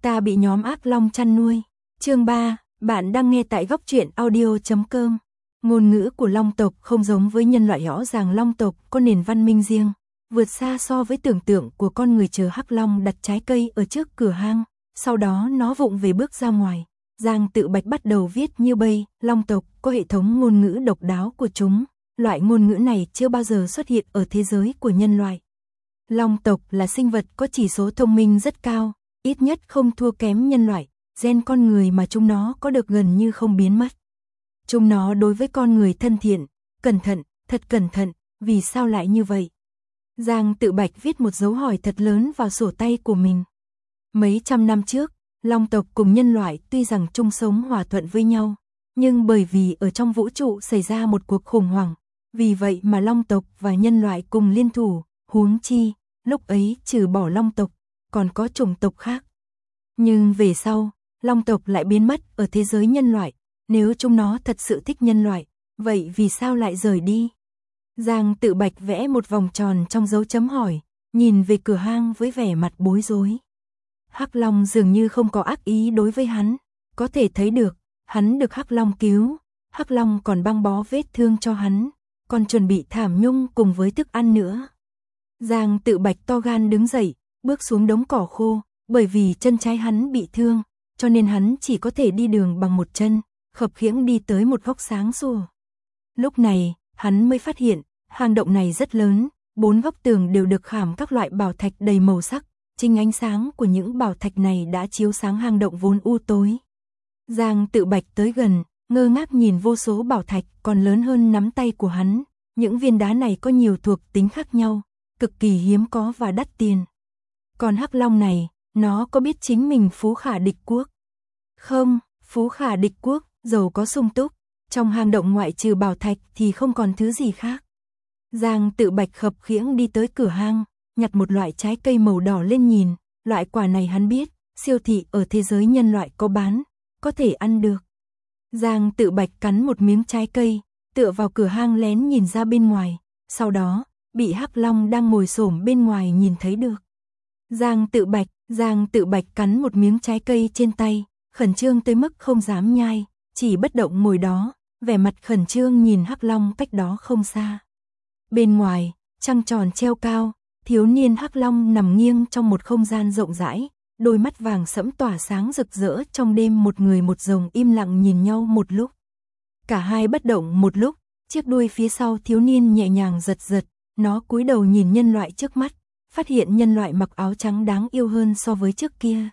Ta bị nhóm ác long chăn nuôi. Chương 3, bạn đang nghe tại góc truyện audio.com. Ngôn ngữ của long tộc không giống với nhân loại, rõ ràng long tộc có nền văn minh riêng, vượt xa so với tưởng tượng của con người. Chờ hắc long đặt trái cây ở trước cửa hang, sau đó nó vụng về bước ra ngoài. Giang Tự Bạch bắt đầu viết như bây, long tộc có hệ thống ngôn ngữ độc đáo của chúng, loại ngôn ngữ này chưa bao giờ xuất hiện ở thế giới của nhân loại. Long tộc là sinh vật có chỉ số thông minh rất cao, ít nhất không thua kém nhân loại, gen con người mà chúng nó có được gần như không biến mất. Chúng nó đối với con người thân thiện, cẩn thận, thật cẩn thận, vì sao lại như vậy? Giang Tự Bạch viết một dấu hỏi thật lớn vào sổ tay của mình. Mấy trăm năm trước, long tộc cùng nhân loại tuy rằng chung sống hòa thuận với nhau, nhưng bởi vì ở trong vũ trụ xảy ra một cuộc khủng hoảng, vì vậy mà long tộc và nhân loại cùng liên thủ, huống chi, lúc ấy trừ bỏ long tộc, còn có chủng tộc khác. Nhưng về sau, long tộc lại biến mất ở thế giới nhân loại, nếu chúng nó thật sự thích nhân loại, vậy vì sao lại rời đi? Giang Tự Bạch vẽ một vòng tròn trong dấu chấm hỏi, nhìn về cửa hang với vẻ mặt bối rối. Hắc long dường như không có ác ý đối với hắn, có thể thấy được, hắn được hắc long cứu, hắc long còn băng bó vết thương cho hắn, còn chuẩn bị thảm nhung cùng với thức ăn nữa. Giang Tự Bạch to gan đứng dậy, bước xuống đống cỏ khô, bởi vì chân trái hắn bị thương, cho nên hắn chỉ có thể đi đường bằng một chân, khập khiễng đi tới một góc sáng sủa. Lúc này, hắn mới phát hiện, hang động này rất lớn, 4 góc tường đều được khảm các loại bảo thạch đầy màu sắc, chính ánh sáng của những bảo thạch này đã chiếu sáng hang động vốn u tối. Giang Tự Bạch tới gần, ngơ ngác nhìn vô số bảo thạch còn lớn hơn nắm tay của hắn, những viên đá này có nhiều thuộc tính khác nhau, cực kỳ hiếm có và đắt tiền. Còn hắc long này, nó có biết chính mình phú khả địch quốc? Không, phú khả địch quốc, giàu có sung túc, trong hang động ngoại trừ bảo thạch thì không còn thứ gì khác. Giang Tự Bạch khập khiễng đi tới cửa hang, nhặt một loại trái cây màu đỏ lên nhìn, loại quả này hắn biết, siêu thị ở thế giới nhân loại có bán, có thể ăn được. Giang Tự Bạch cắn một miếng trái cây, tựa vào cửa hang lén nhìn ra bên ngoài, sau đó, bị hắc long đang ngồi xổm bên ngoài nhìn thấy được. Giang Tự Bạch cắn một miếng trái cây trên tay, khẩn trương tới mức không dám nhai, chỉ bất động ngồi đó, vẻ mặt khẩn trương nhìn hắc long cách đó không xa. Bên ngoài, trăng tròn treo cao, thiếu niên hắc long nằm nghiêng trong một không gian rộng rãi, đôi mắt vàng sẫm tỏa sáng rực rỡ trong đêm. Một người một rồng im lặng nhìn nhau một lúc. Cả hai bất động một lúc, chiếc đuôi phía sau thiếu niên nhẹ nhàng giật giật, nó cúi đầu nhìn nhân loại trước mắt, phát hiện nhân loại mặc áo trắng đáng yêu hơn so với trước kia.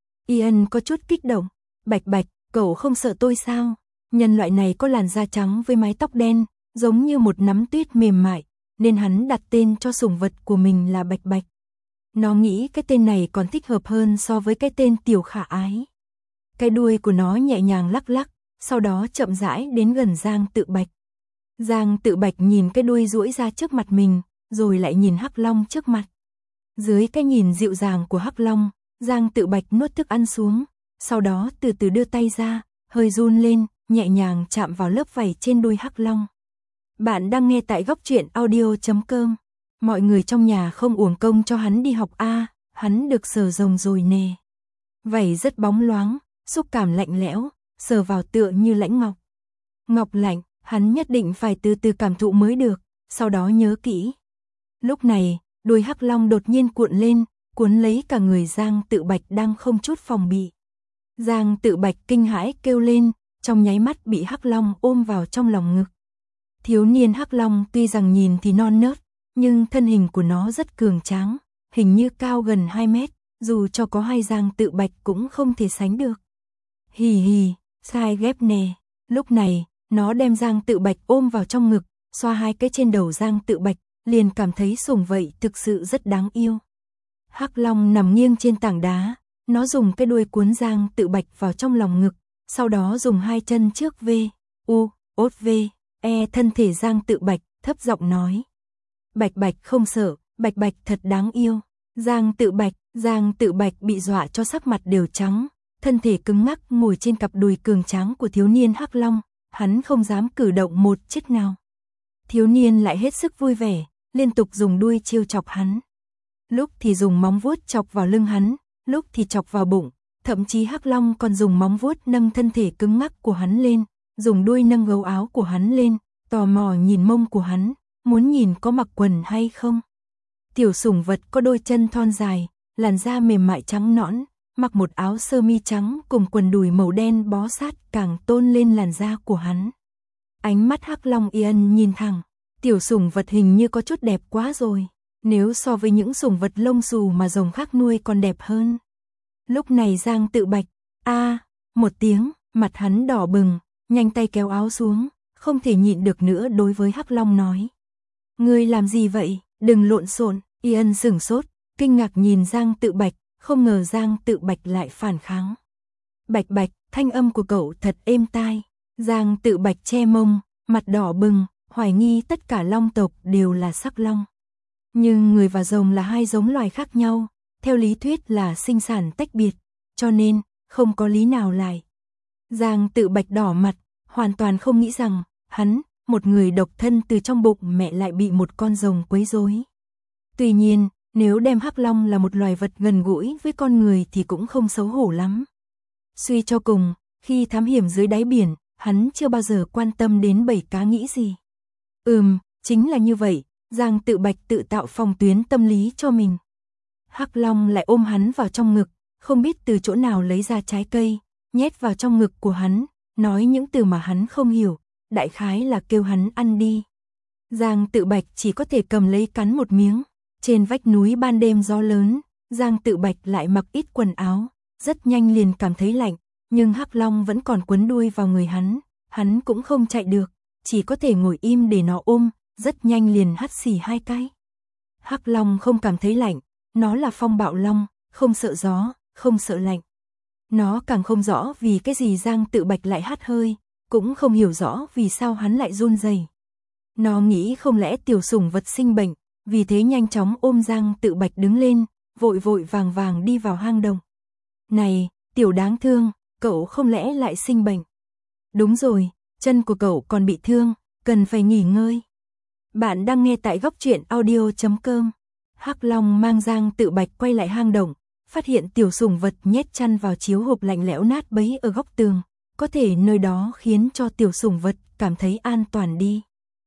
Ian có chút kích động, Bạch Bạch, cậu không sợ tôi sao? Nhân loại này có làn da trắng với mái tóc đen, giống như một nắm tuyết mềm mại, nên hắn đặt tên cho sủng vật của mình là Bạch Bạch. Nó nghĩ cái tên này còn thích hợp hơn so với cái tên Tiểu Khả Ái. Cái đuôi của nó nhẹ nhàng lắc lắc, sau đó chậm rãi đến gần Giang Tự Bạch. Giang Tự Bạch nhìn cái đuôi duỗi ra trước mặt mình, rồi lại nhìn hắc long trước mặt. Dưới cái nhìn dịu dàng của hắc long, Giang Tự Bạch nuốt thức ăn xuống, sau đó từ từ đưa tay ra, hơi run lên, nhẹ nhàng chạm vào lớp vảy trên đuôi hắc long. Bạn đang nghe tại góc truyện audio.com. Mọi người trong nhà không uổng công cho hắn đi học a, hắn được sờ rồng rồi nè. Vảy rất bóng loáng, xúc cảm lạnh lẽo, sờ vào tựa như lãnh ngọc. Ngọc lạnh, hắn nhất định phải từ từ cảm thụ mới được, sau đó nhớ kỹ. Lúc này, đuôi hắc long đột nhiên cuộn lên, cuốn lấy cả người Giang Tự Bạch đang không chút phòng bị. Giang Tự Bạch kinh hãi kêu lên, trong nháy mắt bị hắc long ôm vào trong lòng ngực. Thiếu niên hắc long tuy rằng nhìn thì non nớt, nhưng thân hình của nó rất cường tráng, hình như cao gần 2 mét, dù cho có hai Giang Tự Bạch cũng không thể sánh được. Hì hì, sai ghép nè. Lúc này, nó đem Giang Tự Bạch ôm vào trong ngực, xoa hai cái trên đầu Giang Tự Bạch, liền cảm thấy sủng vậy thực sự rất đáng yêu. Hắc long nằm nghiêng trên tảng đá, nó dùng cái đuôi cuốn Giang Tự Bạch vào trong lòng ngực, sau đó dùng hai chân trước thân thể Giang Tự Bạch, thấp giọng nói. Bạch Bạch không sợ, Bạch Bạch thật đáng yêu. Giang Tự Bạch bị dọa cho sắc mặt đều trắng, thân thể cứng ngắc ngồi trên cặp đùi cường tráng của thiếu niên hắc long, hắn không dám cử động một chút nào. Thiếu niên lại hết sức vui vẻ, liên tục dùng đuôi trêu chọc hắn. Lúc thì dùng móng vuốt chọc vào lưng hắn, lúc thì chọc vào bụng, Thậm chí Hắc Long còn dùng móng vuốt nâng thân thể cứng ngắc của hắn lên, dùng đuôi nâng gấu áo của hắn lên, tò mò nhìn mông của hắn, muốn nhìn có mặc quần hay không. Tiểu sủng vật có đôi chân thon dài, làn da mềm mại trắng nõn, mặc một áo sơ mi trắng cùng quần đùi màu đen bó sát càng tôn lên làn da của hắn. Ánh mắt Hắc Long Yên nhìn thẳng, tiểu sủng vật hình như có chút đẹp quá rồi, nếu so với những sủng vật lông xù mà rồng khác nuôi còn đẹp hơn. Lúc này Giang Tự Bạch, một tiếng, mặt hắn đỏ bừng, nhanh tay kéo áo xuống, không thể nhịn được nữa đối với Hắc Long nói. Ngươi làm gì vậy, đừng lộn xộn. Yên sửng sốt, kinh ngạc nhìn Giang Tự Bạch, không ngờ Giang Tự Bạch lại phản kháng. Bạch bạch, thanh âm của cậu thật êm tai. Giang Tự Bạch che mông, mặt đỏ bừng, hoài nghi tất cả long tộc đều là sắc long. Nhưng người và rồng là hai giống loài khác nhau, theo lý thuyết là sinh sản tách biệt, cho nên không có lý nào lại. Giang Tự Bạch đỏ mặt, hoàn toàn không nghĩ rằng hắn, một người độc thân từ trong bụng mẹ lại bị một con rồng quấy rối. Tuy nhiên, nếu đem Hắc Long là một loài vật gần gũi với con người thì cũng không xấu hổ lắm. Suy cho cùng, khi thám hiểm dưới đáy biển, hắn chưa bao giờ quan tâm đến bầy cá nghĩ gì. Chính là như vậy, Giang Tự Bạch tự tạo phòng tuyến tâm lý cho mình. Hắc Long lại ôm hắn vào trong ngực, không biết từ chỗ nào lấy ra trái cây, nhét vào trong ngực của hắn, nói những từ mà hắn không hiểu, đại khái là kêu hắn ăn đi. Giang Tự Bạch chỉ có thể cầm lấy cắn một miếng. Trên vách núi ban đêm gió lớn, Giang Tự Bạch lại mặc ít quần áo, rất nhanh liền cảm thấy lạnh, nhưng Hắc Long vẫn còn quấn đuôi vào người hắn cũng không chạy được, chỉ có thể ngồi im để nó ôm, rất nhanh liền hắt xì hai cái. Hắc Long không cảm thấy lạnh, nó là phong bạo long, không sợ gió, không sợ lạnh. Nó càng không rõ vì cái gì Giang Tự Bạch lại hắt hơi, cũng không hiểu rõ vì sao hắn lại run rẩy. Nó nghĩ không lẽ tiểu sủng vật sinh bệnh, vì thế nhanh chóng ôm Giang Tự Bạch đứng lên, vội vội vàng vàng đi vào hang động. Này, tiểu đáng thương, cậu không lẽ lại sinh bệnh? Đúng rồi, chân của cậu còn bị thương, cần phải nghỉ ngơi. Bạn đang nghe tại góc truyện audio.com. Hắc Long mang Giang Tự Bạch quay lại hang động, phát hiện tiểu sủng vật nhét chăn vào chiếu hộp lạnh lẽo nát bấy ở góc tường, có thể nơi đó khiến cho tiểu sủng vật cảm thấy an toàn đi.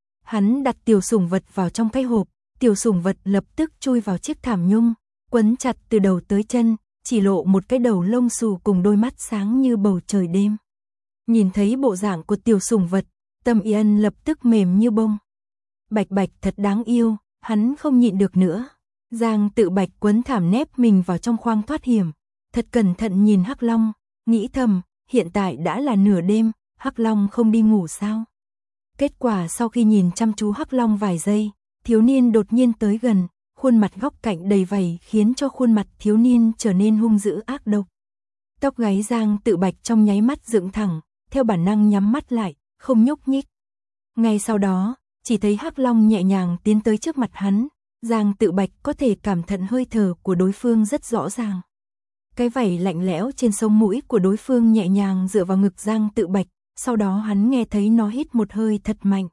Hắn đặt tiểu sủng vật vào trong cái hộp, tiểu sủng vật lập tức chui vào chiếc thảm nhung, quấn chặt từ đầu tới chân, chỉ lộ một cái đầu lông xù cùng đôi mắt sáng như bầu trời đêm. Nhìn thấy bộ dạng của tiểu sủng vật, tâm Yên lập tức mềm như bông. Bạch Bạch thật đáng yêu, hắn không nhịn được nữa. Giang Tự Bạch quấn thảm nép mình vào trong khoang thoát hiểm, thật cẩn thận nhìn Hắc Long, nghĩ thầm, hiện tại đã là nửa đêm, Hắc Long không đi ngủ sao? Kết quả sau khi nhìn chăm chú Hắc Long vài giây, thiếu niên đột nhiên tới gần, khuôn mặt góc cạnh đầy vảy khiến cho khuôn mặt thiếu niên trở nên hung dữ ác độc. Tóc gáy Giang Tự Bạch trong nháy mắt dựng thẳng, theo bản năng nhắm mắt lại, không nhúc nhích. Ngay sau đó, chỉ thấy Hắc Long nhẹ nhàng tiến tới trước mặt hắn, Giang Tự Bạch có thể cảm nhận hơi thở của đối phương rất rõ ràng. Cái vảy lạnh lẽo trên sống mũi của đối phương nhẹ nhàng dựa vào ngực Giang Tự Bạch, sau đó hắn nghe thấy nó hít một hơi thật mạnh.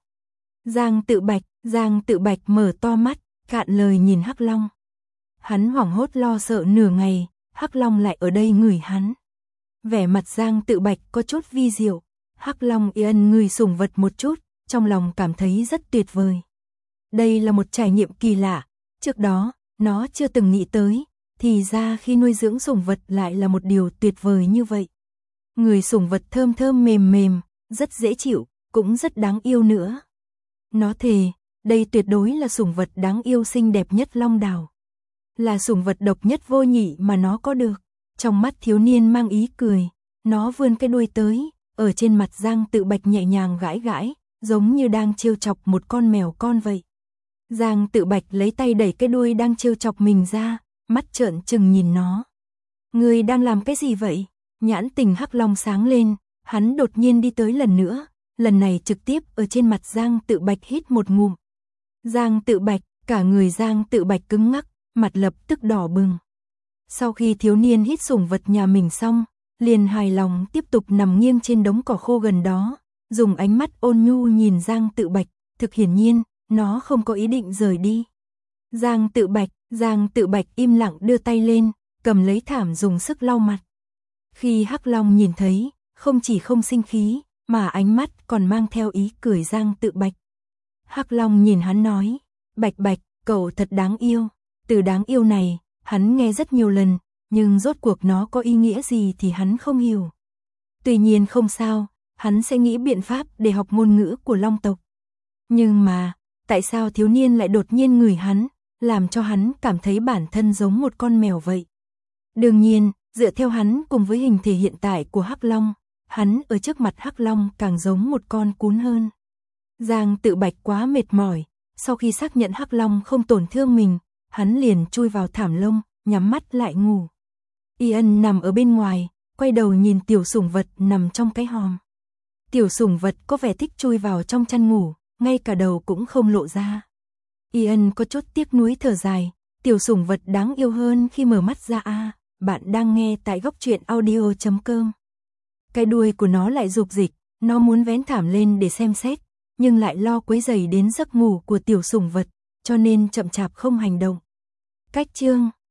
Giang Tự Bạch mở to mắt, cạn lời nhìn Hắc Long. Hắn hoảng hốt lo sợ nửa ngày, Hắc Long lại ở đây ngửi hắn. Vẻ mặt Giang Tự Bạch có chút vi diệu, Hắc Long Yên ngửi sủng vật một chút, trong lòng cảm thấy rất tuyệt vời. Đây là một trải nghiệm kỳ lạ, trước đó, nó chưa từng nghĩ tới, thì ra khi nuôi dưỡng sủng vật lại là một điều tuyệt vời như vậy. Người sủng vật thơm thơm mềm mềm, rất dễ chịu, cũng rất đáng yêu nữa. Nó thề, đây tuyệt đối là sủng vật đáng yêu xinh đẹp nhất Long Đảo. Là sủng vật độc nhất vô nhị mà nó có được. Trong mắt thiếu niên mang ý cười, nó vươn cái đuôi tới, ở trên mặt Giang Tự Bạch nhẹ nhàng gãi gãi, giống như đang trêu chọc một con mèo con vậy. Giang Tự Bạch lấy tay đẩy cái đuôi đang trêu chọc mình ra, mắt trợn trừng nhìn nó. Ngươi đang làm cái gì vậy? Nhãn tình Hắc Long sáng lên, hắn đột nhiên đi tới lần nữa, lần này trực tiếp ở trên mặt Giang Tự Bạch hít một ngụm. Giang Tự Bạch, cả người Giang Tự Bạch cứng ngắc, mặt lập tức đỏ bừng. Sau khi thiếu niên hít sủng vật nhà mình xong, liền hài lòng tiếp tục nằm nghiêng trên đống cỏ khô gần đó, dùng ánh mắt ôn nhu nhìn Giang Tự Bạch, thực hiển nhiên, nó không có ý định rời đi. Giang Tự Bạch im lặng đưa tay lên, cầm lấy thảm dùng sức lau mặt. Khi Hắc Long nhìn thấy, không chỉ không sinh khí, mà ánh mắt còn mang theo ý cười Giang Tự Bạch. Hắc Long nhìn hắn nói, Bạch Bạch, cậu thật đáng yêu. Từ đáng yêu này, hắn nghe rất nhiều lần, nhưng rốt cuộc nó có ý nghĩa gì thì hắn không hiểu. Tuy nhiên không sao, hắn sẽ nghĩ biện pháp để học ngôn ngữ của Long tộc. Nhưng mà, tại sao thiếu niên lại đột nhiên ngửi hắn, làm cho hắn cảm thấy bản thân giống một con mèo vậy? Đương nhiên, dựa theo hắn cùng với hình thể hiện tại của Hắc Long, hắn ở trước mặt Hắc Long càng giống một con cún hơn. Giang Tự Bạch quá mệt mỏi, sau khi xác nhận Hắc Long không tổn thương mình, hắn liền chui vào thảm lông, nhắm mắt lại ngủ. Ian nằm ở bên ngoài, quay đầu nhìn tiểu sủng vật nằm trong cái hòm. Tiểu sủng vật có vẻ thích chui vào trong chăn ngủ, ngay cả đầu cũng không lộ ra. Ian có chút tiếc nuối thở dài, tiểu sủng vật đáng yêu hơn khi mở mắt ra a. Bạn đang nghe tại góc truyện audio.com. Cái đuôi của nó lại rục rịch, nó muốn vén thảm lên để xem xét, nhưng lại lo quấy rầy đến giấc ngủ của tiểu sủng vật, cho nên chậm chạp không hành động. Cách chương